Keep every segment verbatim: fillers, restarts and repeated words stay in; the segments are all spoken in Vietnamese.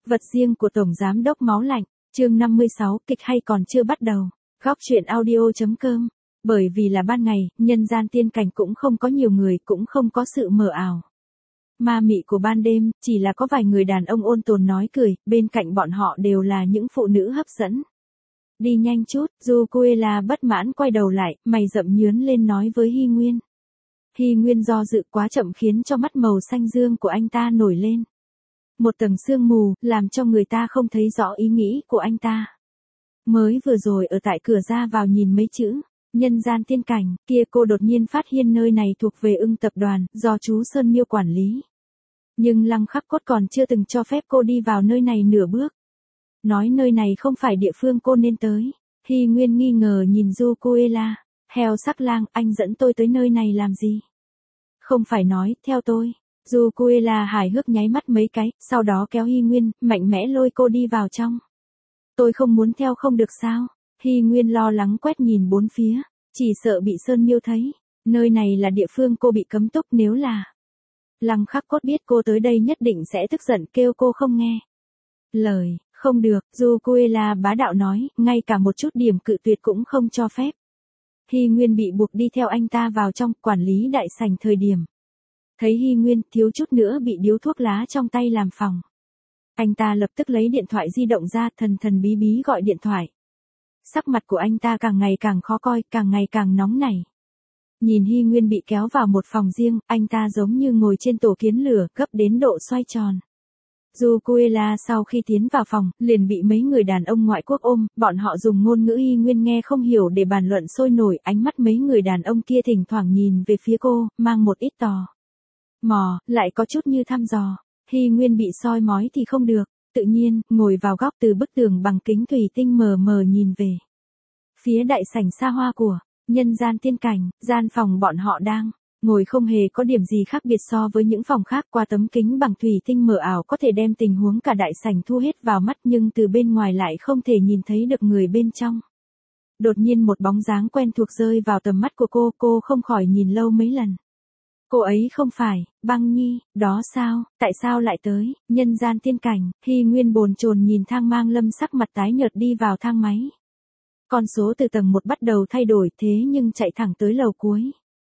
Vật riêng của Tổng Giám đốc Máu Lạnh, chương năm mươi sáu, kịch hay còn chưa bắt đầu. Góc truyện audio.com. Bởi vì là ban ngày, nhân gian tiên cảnh cũng không có nhiều người, cũng không có sự mờ ảo. Ma mị của ban đêm, chỉ là có vài người đàn ông ôn tồn nói cười, bên cạnh bọn họ đều là những phụ nữ hấp dẫn. Đi nhanh chút, Zucuela bất mãn quay đầu lại, mày rậm nhướn lên nói với Hy Nguyên. Hy Nguyên do dự quá chậm khiến cho mắt màu xanh dương của anh ta nổi lên. Một tầng sương mù, làm cho người ta không thấy rõ ý nghĩ của anh ta. Mới vừa rồi ở tại cửa ra vào nhìn mấy chữ, nhân gian tiên cảnh, kia cô đột nhiên phát hiện nơi này thuộc về Ưng tập đoàn, do chú Sơn Miêu quản lý. Nhưng Lăng Khắc Cốt còn chưa từng cho phép cô đi vào nơi này nửa bước. Nói nơi này không phải địa phương cô nên tới. Hy Nguyên nghi ngờ nhìn Zucuela. Heo sắc lang, anh dẫn tôi tới nơi này làm gì? Không phải nói, theo tôi. Zucuela hài hước nháy mắt mấy cái, sau đó kéo Hy Nguyên, mạnh mẽ lôi cô đi vào trong. Tôi không muốn theo không được sao? Hy Nguyên lo lắng quét nhìn bốn phía, chỉ sợ bị Sơn Miêu thấy. Nơi này là địa phương cô bị cấm túc, nếu là Lăng Khắc Cốt biết cô tới đây nhất định sẽ tức giận kêu cô không nghe lời. Không được, Zucuela bá đạo nói, ngay cả một chút điểm cự tuyệt cũng không cho phép. Hy Nguyên bị buộc đi theo anh ta vào trong, quản lý đại sảnh thời điểm. Thấy Hy Nguyên thiếu chút nữa bị điếu thuốc lá trong tay làm phòng. Anh ta lập tức lấy điện thoại di động ra, thần thần bí bí gọi điện thoại. Sắc mặt của anh ta càng ngày càng khó coi, càng ngày càng nóng nảy. Nhìn Hy Nguyên bị kéo vào một phòng riêng, anh ta giống như ngồi trên tổ kiến lửa, gấp đến độ xoay tròn. Zucuela sau khi tiến vào phòng, liền bị mấy người đàn ông ngoại quốc ôm, bọn họ dùng ngôn ngữ Hy Nguyên nghe không hiểu để bàn luận sôi nổi, ánh mắt mấy người đàn ông kia thỉnh thoảng nhìn về phía cô, mang một ít tò mò, lại có chút như thăm dò. Hy Nguyên bị soi mói thì không được, tự nhiên, ngồi vào góc từ bức tường bằng kính thủy tinh mờ mờ nhìn về phía đại sảnh xa hoa của nhân gian tiên cảnh, gian phòng bọn họ đang ngồi không hề có điểm gì khác biệt so với những phòng khác. Qua tấm kính bằng thủy tinh mờ ảo có thể đem tình huống cả đại sảnh thu hết vào mắt, nhưng từ bên ngoài lại không thể nhìn thấy được người bên trong. Đột nhiên một bóng dáng quen thuộc rơi vào tầm mắt của cô, cô không khỏi nhìn lâu mấy lần. Cô ấy không phải Băng Nhi, đó sao, tại sao lại tới nhân gian tiên cảnh? Hy Nguyên bồn chồn nhìn Thang Mang Lâm sắc mặt tái nhợt đi vào thang máy. Con số từ tầng một bắt đầu thay đổi, thế nhưng chạy thẳng tới lầu cuối.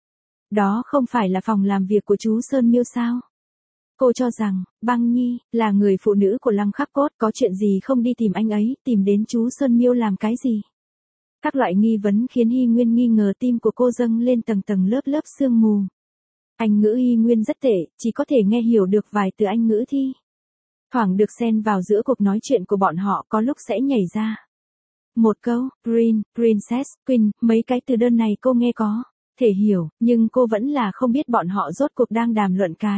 Đó không phải là phòng làm việc của chú Sơn Miêu sao? Cô cho rằng, Băng Nhi, là người phụ nữ của Lăng Khắc Cốt, có chuyện gì không đi tìm anh ấy, tìm đến chú Sơn Miêu làm cái gì? Các loại nghi vấn khiến Hy Nguyên nghi ngờ, tim của cô dâng lên tầng tầng lớp lớp sương mù. Anh ngữ Hy Nguyên rất tệ, chỉ có thể nghe hiểu được vài từ anh ngữ thi. Thoảng được xen vào giữa cuộc nói chuyện của bọn họ, có lúc sẽ nhảy ra một câu, Prince, Princess, Queen, mấy cái từ đơn này cô nghe có thể hiểu, nhưng cô vẫn là không biết bọn họ rốt cuộc đang đàm luận cái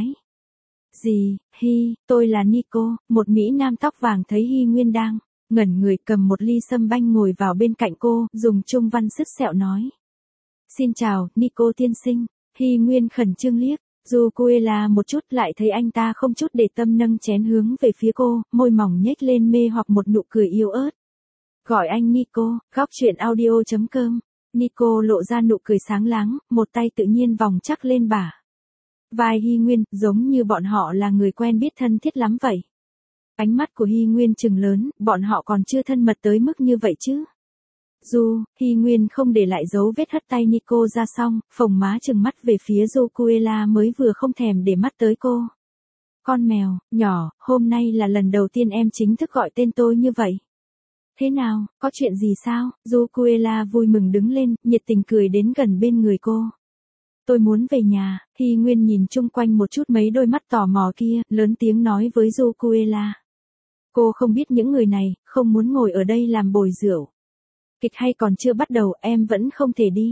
gì. Hi, tôi là Nico, một Mỹ Nam tóc vàng thấy Hy Nguyên đang ngẩn người, cầm một ly sâm banh ngồi vào bên cạnh cô, dùng trung văn sứt sẹo nói. Xin chào, Nico tiên sinh. Hy Nguyên khẩn trương liếc Zucuela một chút, lại thấy anh ta không chút để tâm nâng chén hướng về phía cô, môi mỏng nhếch lên mê hoặc một nụ cười yếu ớt. Gọi anh Nico. Góc truyện audio.com. Nico lộ ra nụ cười sáng láng, một tay tự nhiên vòng chắc lên bả vai Hy Nguyên, giống như bọn họ là người quen biết thân thiết lắm vậy. Ánh mắt của Hy Nguyên trừng lớn, bọn họ còn chưa thân mật tới mức như vậy chứ. Du, Hy Nguyên không để lại dấu vết hất tay Nico ra xong, phồng má trừng mắt về phía Zucuela mới vừa không thèm để mắt tới cô. Con mèo, nhỏ, hôm nay là lần đầu tiên em chính thức gọi tên tôi như vậy. Thế nào, có chuyện gì sao? Zucuela vui mừng đứng lên, nhiệt tình cười đến gần bên người cô. Tôi muốn về nhà. Hy Nguyên nhìn chung quanh một chút mấy đôi mắt tò mò kia, lớn tiếng nói với Zucuela. Cô không biết những người này, không muốn ngồi ở đây làm bồi rượu. Kịch hay còn chưa bắt đầu, em vẫn không thể đi.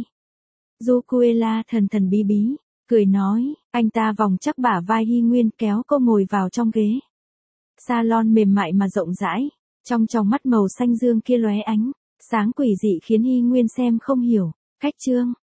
Zucuela thần thần bí bí, cười nói, anh ta vòng chắc bả vai Hy Nguyên kéo cô ngồi vào trong ghế salon mềm mại mà rộng rãi. Trong tròng mắt màu xanh dương kia lóe ánh sáng quỷ dị khiến Hy Nguyên xem không hiểu. Khách trương,